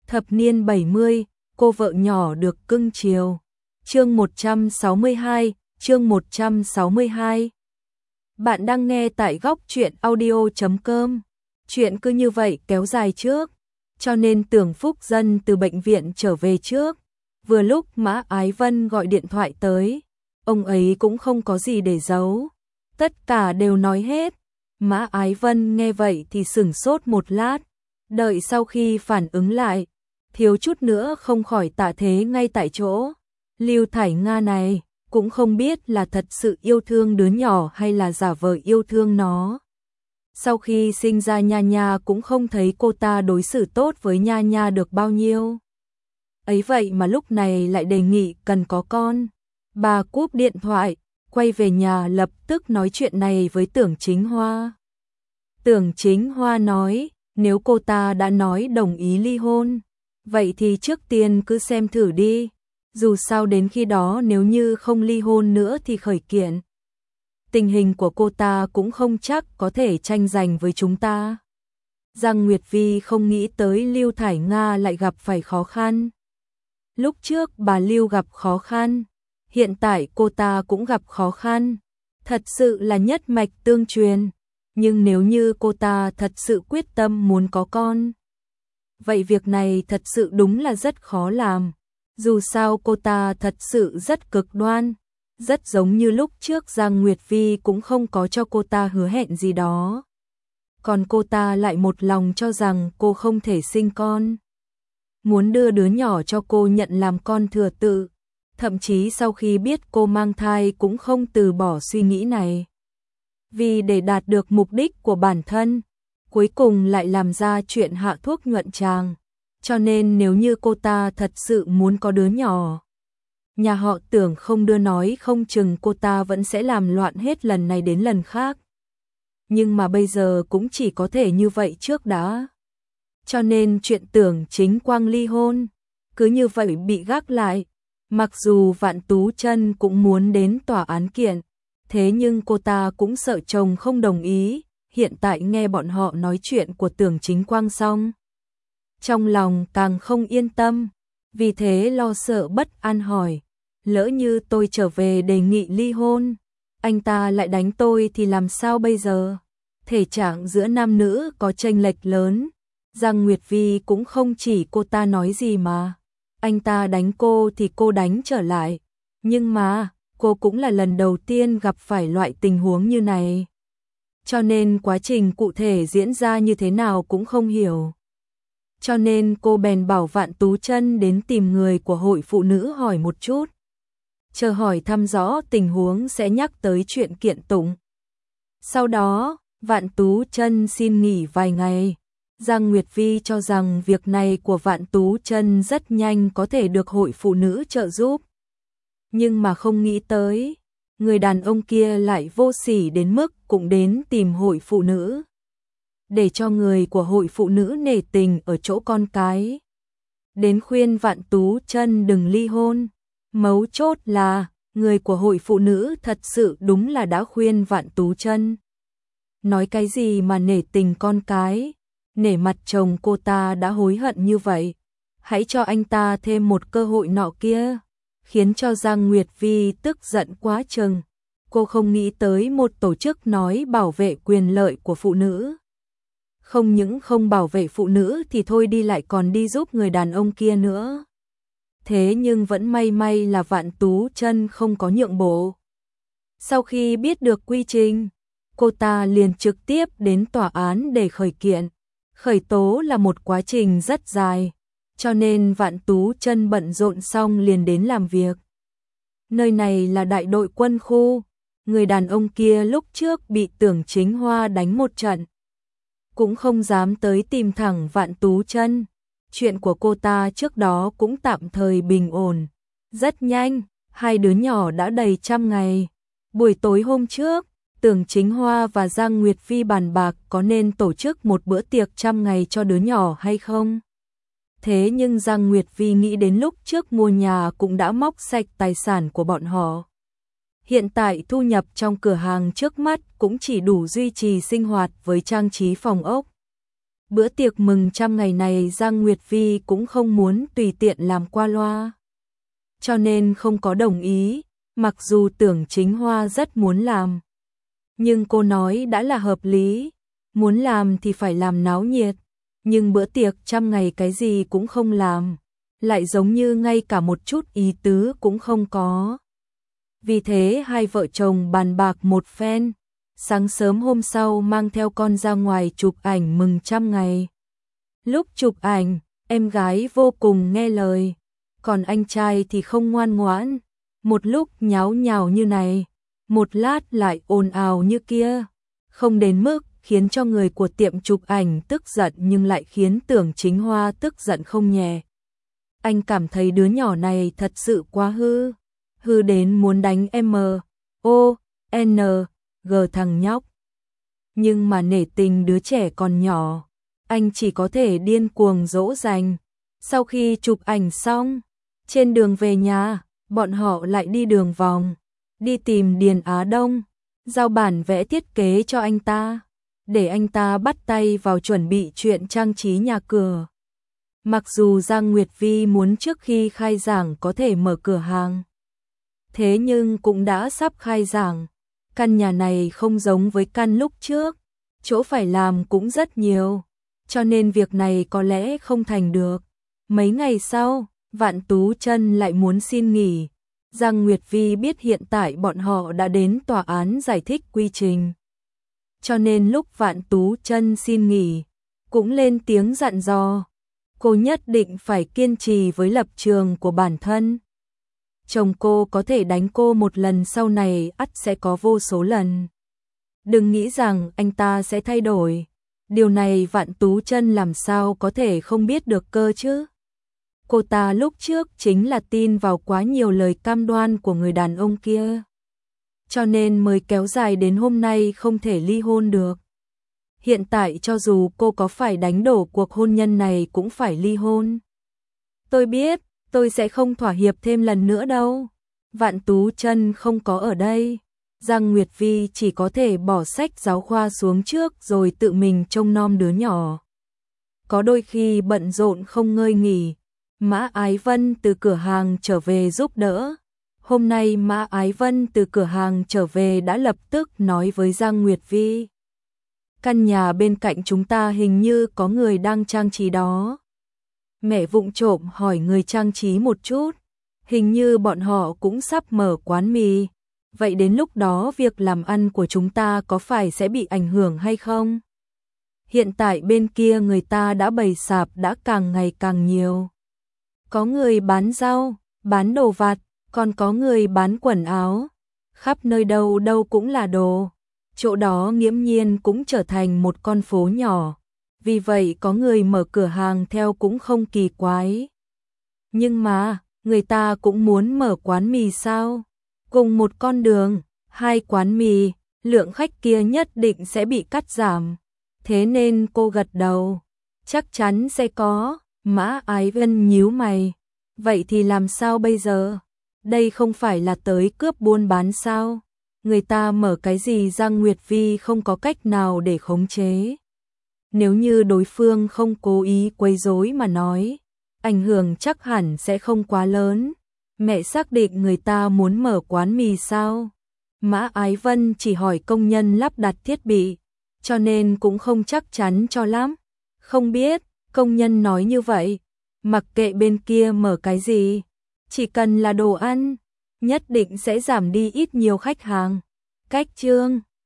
Thập niên 70, cô vợ nhỏ được cưng chiều. Chương 162, chương 162. Bạn đang nghe tại góc truyện audio.com. Chuyện cứ như vậy kéo dài trước, cho nên Tưởng Phúc Dân từ bệnh viện trở về trước. Vừa lúc Mã Ái Vân gọi điện thoại tới, ông ấy cũng không có gì để giấu, tất cả đều nói hết. Mã Ái Vân nghe vậy thì sửng sốt một lát, đợi sau khi phản ứng lại, thiếu chút nữa không khỏi tạ thế ngay tại chỗ. Lưu Thải Nga này cũng không biết là thật sự yêu thương đứa nhỏ hay là giả vờ yêu thương nó. Sau khi sinh ra Nha Nha cũng không thấy cô ta đối xử tốt với Nha Nha được bao nhiêu. Ấy vậy mà lúc này lại đề nghị cần có con. Bà cúp điện thoại, quay về nhà lập tức nói chuyện này với Tưởng Chính Hoa. Tưởng Chính Hoa nói, nếu cô ta đã nói đồng ý ly hôn, vậy thì trước tiên cứ xem thử đi. Dù sao đến khi đó nếu như không ly hôn nữa thì khởi kiện. Tình hình của cô ta cũng không chắc có thể tranh giành với chúng ta. Giang Nguyệt Vi không nghĩ tới Lưu Thải Nga lại gặp phải khó khăn. Lúc trước bà Lưu gặp khó khăn, hiện tại cô ta cũng gặp khó khăn. Thật sự là nhất mạch tương truyền. Nhưng nếu như cô ta thật sự quyết tâm muốn có con, vậy việc này thật sự đúng là rất khó làm. Dù sao cô ta thật sự rất cực đoan, rất giống như lúc trước Giang Nguyệt Vi cũng không có cho cô ta hứa hẹn gì đó. Còn cô ta lại một lòng cho rằng cô không thể sinh con. Muốn đưa đứa nhỏ cho cô nhận làm con thừa tự. Thậm chí sau khi biết cô mang thai cũng không từ bỏ suy nghĩ này. Vì để đạt được mục đích của bản thân, cuối cùng lại làm ra chuyện hạ thuốc nhuận tràng. Cho nên nếu như cô ta thật sự muốn có đứa nhỏ, nhà họ Tưởng không đưa nói không chừng cô ta vẫn sẽ làm loạn hết lần này đến lần khác. Nhưng mà bây giờ cũng chỉ có thể như vậy trước đã. Cho nên chuyện Tưởng Chính Quang ly hôn cứ như vậy bị gác lại. Mặc dù Vạn Tú Chân cũng muốn đến tòa án kiện, thế nhưng cô ta cũng sợ chồng không đồng ý. Hiện tại nghe bọn họ nói chuyện của Tưởng Chính Quang xong, trong lòng càng không yên tâm, vì thế lo sợ bất an hỏi, lỡ như tôi trở về đề nghị ly hôn, anh ta lại đánh tôi thì làm sao bây giờ? Thể trạng giữa nam nữ có chênh lệch lớn, Giang Nguyệt Vi cũng không chỉ cô ta nói gì mà, anh ta đánh cô thì cô đánh trở lại, nhưng mà cô cũng là lần đầu tiên gặp phải loại tình huống như này. Cho nên quá trình cụ thể diễn ra như thế nào cũng không hiểu. Cho nên cô bèn bảo Vạn Tú Chân đến tìm người của hội phụ nữ hỏi một chút. Chờ hỏi thăm rõ tình huống sẽ nhắc tới chuyện kiện tụng. Sau đó, Vạn Tú Chân xin nghỉ vài ngày. Giang Nguyệt Vi cho rằng việc này của Vạn Tú Chân rất nhanh có thể được hội phụ nữ trợ giúp. Nhưng mà không nghĩ tới, người đàn ông kia lại vô sỉ đến mức cũng đến tìm hội phụ nữ. Để cho người của hội phụ nữ nể tình ở chỗ con cái. Đến khuyên Vạn Tú Chân đừng ly hôn. Mấu chốt là, người của hội phụ nữ thật sự đúng là đã khuyên Vạn Tú Chân. Nói cái gì mà nể tình con cái, nể mặt chồng cô ta đã hối hận như vậy. Hãy cho anh ta thêm một cơ hội nọ kia. Khiến cho Giang Nguyệt Vi tức giận quá chừng. Cô không nghĩ tới một tổ chức nói bảo vệ quyền lợi của phụ nữ. Không những không bảo vệ phụ nữ thì thôi đi lại còn đi giúp người đàn ông kia nữa. Thế nhưng vẫn may là Vạn Tú Chân không có nhượng bộ. Sau khi biết được quy trình, cô ta liền trực tiếp đến tòa án để khởi kiện. Khởi tố là một quá trình rất dài, cho nên Vạn Tú Chân bận rộn xong liền đến làm việc. Nơi này là đại đội quân khu, người đàn ông kia lúc trước bị Tưởng Chính Hoa đánh một trận. Cũng không dám tới tìm thẳng Vạn Tú Chân. Chuyện của cô ta trước đó cũng tạm thời bình ổn. Rất nhanh, hai đứa nhỏ đã đầy 100 ngày. Buổi tối hôm trước, Tưởng Chính Hoa và Giang Nguyệt Vi bàn bạc có nên tổ chức một bữa tiệc 100 ngày cho đứa nhỏ hay không. Thế nhưng Giang Nguyệt Vi nghĩ đến lúc trước mua nhà cũng đã móc sạch tài sản của bọn họ. Hiện tại thu nhập trong cửa hàng trước mắt cũng chỉ đủ duy trì sinh hoạt với trang trí phòng ốc. Bữa tiệc mừng 100 ngày này Giang Nguyệt Vi cũng không muốn tùy tiện làm qua loa, cho nên không có đồng ý, mặc dù Tưởng Chính Hoa rất muốn làm. Nhưng cô nói đã là hợp lý, muốn làm thì phải làm náo nhiệt, nhưng bữa tiệc 100 ngày cái gì cũng không làm, lại giống như ngay cả một chút ý tứ cũng không có. Vì thế hai vợ chồng bàn bạc một phen, sáng sớm hôm sau mang theo con ra ngoài chụp ảnh mừng 100 ngày. Lúc chụp ảnh, em gái vô cùng nghe lời, còn anh trai thì không ngoan ngoãn, một lúc nháo nhào như này, một lát lại ồn ào như kia, không đến mức khiến cho người của tiệm chụp ảnh tức giận nhưng lại khiến Tưởng Chính Hoa tức giận không nhẹ. Anh cảm thấy đứa nhỏ này thật sự quá hư đến muốn đánh M.O.N.G thằng nhóc. Nhưng mà nể tình đứa trẻ còn nhỏ, anh chỉ có thể điên cuồng dỗ dành. Sau khi chụp ảnh xong, trên đường về nhà, bọn họ lại đi đường vòng, đi tìm Điền Á Đông, giao bản vẽ thiết kế cho anh ta, để anh ta bắt tay vào chuẩn bị chuyện trang trí nhà cửa. Mặc dù Giang Nguyệt Vi muốn trước khi khai giảng có thể mở cửa hàng, thế nhưng cũng đã sắp khai giảng. Căn nhà này không giống với căn lúc trước, chỗ phải làm cũng rất nhiều, cho nên việc này có lẽ không thành được. Mấy ngày sau, Vạn Tú Chân lại muốn xin nghỉ. Giang Nguyệt Vi biết hiện tại bọn họ đã đến tòa án giải thích quy trình, cho nên lúc Vạn Tú Chân xin nghỉ, cũng lên tiếng dặn dò, cô nhất định phải kiên trì với lập trường của bản thân. Chồng cô có thể đánh cô một lần, sau này ắt sẽ có vô số lần. Đừng nghĩ rằng anh ta sẽ thay đổi. Điều này Vạn Tú Chân làm sao có thể không biết được cơ chứ? Cô ta lúc trước chính là tin vào quá nhiều lời cam đoan của người đàn ông kia, cho nên mới kéo dài đến hôm nay không thể ly hôn được. Hiện tại cho dù cô có phải đánh đổ cuộc hôn nhân này cũng phải ly hôn. Tôi biết, tôi sẽ không thỏa hiệp thêm lần nữa đâu. Vạn Tú Chân không có ở đây, Giang Nguyệt Vi chỉ có thể bỏ sách giáo khoa xuống trước rồi tự mình trông nom đứa nhỏ. Có đôi khi bận rộn không ngơi nghỉ, Mã Ái Vân từ cửa hàng trở về giúp đỡ. Hôm nay Mã Ái Vân từ cửa hàng trở về đã lập tức nói với Giang Nguyệt Vi, căn nhà bên cạnh chúng ta hình như có người đang trang trí đó. Mẹ vụng trộm hỏi người trang trí một chút, hình như bọn họ cũng sắp mở quán mì. Vậy đến lúc đó việc làm ăn của chúng ta có phải sẽ bị ảnh hưởng hay không? Hiện tại bên kia người ta đã bày sạp đã càng ngày càng nhiều. Có người bán rau, bán đồ vặt, còn có người bán quần áo. Khắp nơi đâu đâu cũng là đồ. Chỗ đó nghiễm nhiên cũng trở thành một con phố nhỏ. Vì vậy có người mở cửa hàng theo cũng không kỳ quái. Nhưng mà, người ta cũng muốn mở quán mì sao? Cùng một con đường, hai quán mì, lượng khách kia nhất định sẽ bị cắt giảm. Thế nên cô gật đầu, chắc chắn sẽ có. Mã Ái Vân nhíu mày, vậy thì làm sao bây giờ? Đây không phải là tới cướp buôn bán sao? Người ta mở cái gì Giang Nguyệt Vi không có cách nào để khống chế. Nếu như đối phương không cố ý quấy rối mà nói, ảnh hưởng chắc hẳn sẽ không quá lớn. Mẹ xác định người ta muốn mở quán mì sao? Mã Ái Vân chỉ hỏi công nhân lắp đặt thiết bị, cho nên cũng không chắc chắn cho lắm. Không biết, công nhân nói như vậy, mặc kệ bên kia mở cái gì, chỉ cần là đồ ăn, nhất định sẽ giảm đi ít nhiều khách hàng. Cách chương